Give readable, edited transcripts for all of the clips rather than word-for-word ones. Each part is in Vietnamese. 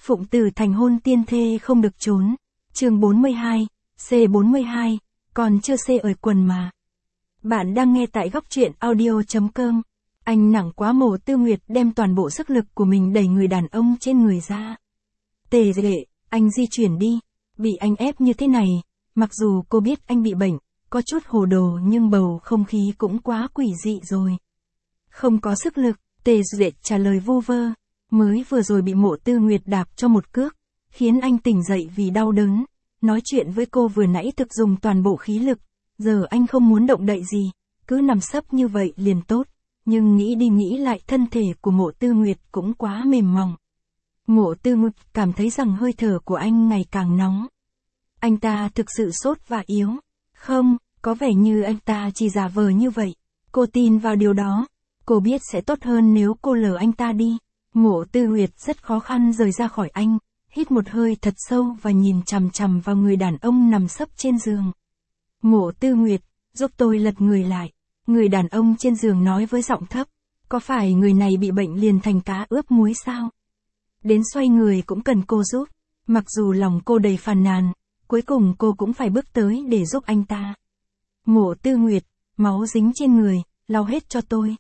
Phụng tử thành hôn tiên thê không được trốn. Chương 42, C42, còn chưa C ở quần mà. Bạn đang nghe tại góc truyện audio.com. Anh nặng quá. Mộ Tư Nguyệt đem toàn bộ sức lực của mình đẩy người đàn ông trên người ra. Tề Duệ, anh di chuyển đi. Bị anh ép như thế này, mặc dù cô biết anh bị bệnh, có chút hồ đồ nhưng bầu không khí cũng quá quỷ dị rồi. Không có sức lực, Tề Duệ trả lời vu vơ. Mới vừa rồi bị Mộ Tư Nguyệt đạp cho một cước, khiến anh tỉnh dậy vì đau đớn. Nói chuyện với cô vừa nãy thực dùng toàn bộ khí lực, giờ anh không muốn động đậy gì, cứ nằm sấp như vậy liền tốt. Nhưng nghĩ đi nghĩ lại thân thể của Mộ Tư Nguyệt cũng quá mềm mỏng. Mộ Tư Nguyệt cảm thấy rằng hơi thở của anh ngày càng nóng. Anh ta thực sự sốt và yếu. Không, có vẻ như anh ta chỉ giả vờ như vậy. Cô tin vào điều đó. Cô biết sẽ tốt hơn nếu cô lờ anh ta đi. Mộ Tư Nguyệt rất khó khăn rời ra khỏi anh, hít một hơi thật sâu và nhìn chằm chằm vào người đàn ông nằm sấp trên giường. Mộ Tư Nguyệt, giúp tôi lật người lại. Người đàn ông trên giường nói với giọng thấp. Có phải người này bị bệnh liền thành cá ướp muối sao? Đến xoay người cũng cần cô giúp. Mặc dù lòng cô đầy phàn nàn, cuối cùng cô cũng phải bước tới để giúp anh ta. Mộ Tư Nguyệt, máu dính trên người, lau hết cho tôi.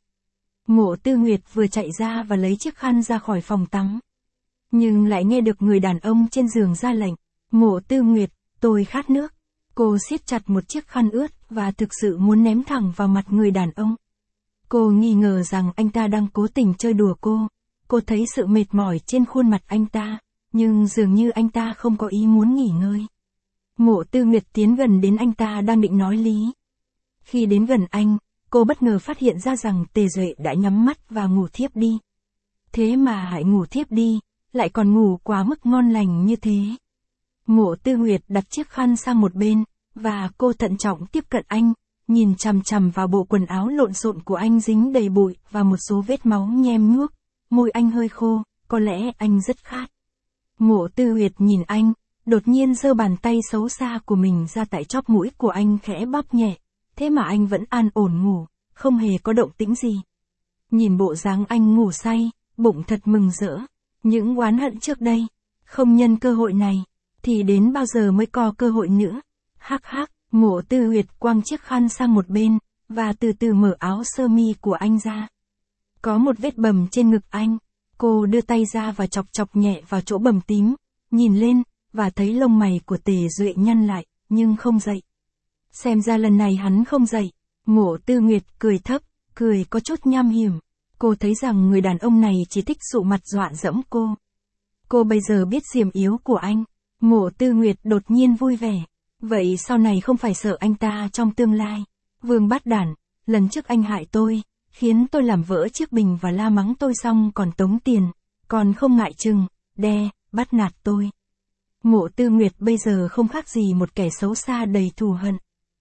Mộ Tư Nguyệt vừa chạy ra và lấy chiếc khăn ra khỏi phòng tắm. Nhưng lại nghe được người đàn ông trên giường ra lệnh. Mộ Tư Nguyệt, tôi khát nước. Cô siết chặt một chiếc khăn ướt và thực sự muốn ném thẳng vào mặt người đàn ông. Cô nghi ngờ rằng anh ta đang cố tình chơi đùa cô. Cô thấy sự mệt mỏi trên khuôn mặt anh ta, nhưng dường như anh ta không có ý muốn nghỉ ngơi. Mộ Tư Nguyệt tiến gần đến anh ta đang định nói lý. Khi đến gần anh, cô bất ngờ phát hiện ra rằng Tề Duệ đã nhắm mắt và ngủ thiếp đi. Thế mà hãy ngủ thiếp đi, lại còn ngủ quá mức ngon lành như thế. Mộ Tư Nguyệt đặt chiếc khăn sang một bên, và cô thận trọng tiếp cận anh, nhìn chằm chằm vào bộ quần áo lộn xộn của anh dính đầy bụi và một số vết máu nhem nhuốc. Môi anh hơi khô, có lẽ anh rất khát. Mộ Tư Nguyệt nhìn anh, đột nhiên giơ bàn tay xấu xa của mình ra tại chóp mũi của anh khẽ bóp nhẹ. Thế mà anh vẫn an ổn ngủ, không hề có động tĩnh gì. Nhìn bộ dáng anh ngủ say, bụng thật mừng rỡ. Những oán hận trước đây, không nhân cơ hội này, thì đến bao giờ mới có cơ hội nữa. Hắc hắc, Mộ Tư Nguyệt quăng chiếc khăn sang một bên, và từ từ mở áo sơ mi của anh ra. Có một vết bầm trên ngực anh. Cô đưa tay ra và chọc chọc nhẹ vào chỗ bầm tím, nhìn lên, và thấy lông mày của Tề Duệ nhăn lại, nhưng không dậy. Xem ra lần này hắn không dậy. Mộ Tư Nguyệt cười thấp, cười có chút nham hiểm. Cô thấy rằng người đàn ông này chỉ thích sụ mặt dọa dẫm cô. Cô bây giờ biết điểm yếu của anh. Mộ Tư Nguyệt đột nhiên vui vẻ. Vậy sau này không phải sợ anh ta trong tương lai. Vương bát đản, lần trước anh hại tôi, khiến tôi làm vỡ chiếc bình và la mắng tôi xong còn tống tiền, còn không ngại chừng, bắt nạt tôi. Mộ Tư Nguyệt bây giờ không khác gì một kẻ xấu xa đầy thù hận.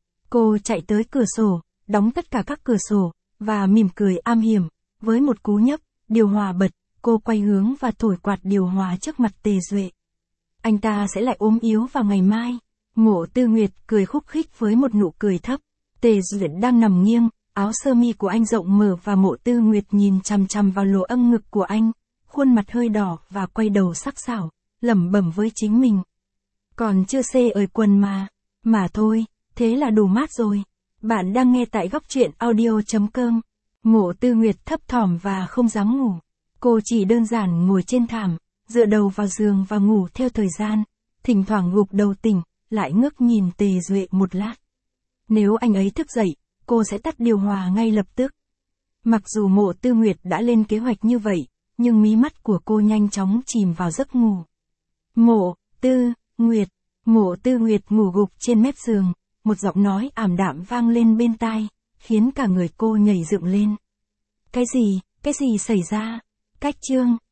Cô chạy tới cửa sổ, đóng tất cả các cửa sổ, và mỉm cười am hiểm. Với một cú nhấp, điều hòa bật, cô quay hướng và thổi quạt điều hòa trước mặt Tề Duệ. Anh ta sẽ lại ốm yếu vào ngày mai. Mộ Tư Nguyệt cười khúc khích với một nụ cười thấp. Tề Duệ đang nằm nghiêng, áo sơ mi của anh rộng mở và Mộ Tư Nguyệt nhìn chằm chằm vào lỗ âm ngực của anh, khuôn mặt hơi đỏ và quay đầu sắc sảo, lẩm bẩm với chính mình. Còn chưa C ở quần mà thôi, thế là đủ mát rồi. Bạn đang nghe tại góc truyện audio.com. Mộ Tư Nguyệt thấp thỏm và không dám ngủ. Cô chỉ đơn giản ngồi trên thảm, dựa đầu vào giường và ngủ theo thời gian, thỉnh thoảng gục đầu tỉnh, lại ngước nhìn Tề Duệ một lát. Nếu anh ấy thức dậy, cô sẽ tắt điều hòa ngay lập tức. Mặc dù Mộ Tư Nguyệt đã lên kế hoạch như vậy, nhưng mí mắt của cô nhanh chóng chìm vào giấc ngủ. Mộ Tư Nguyệt ngủ gục trên mép giường, một giọng nói ảm đạm vang lên bên tai, khiến cả người cô nhảy dựng lên. Cái gì xảy ra? Cách chương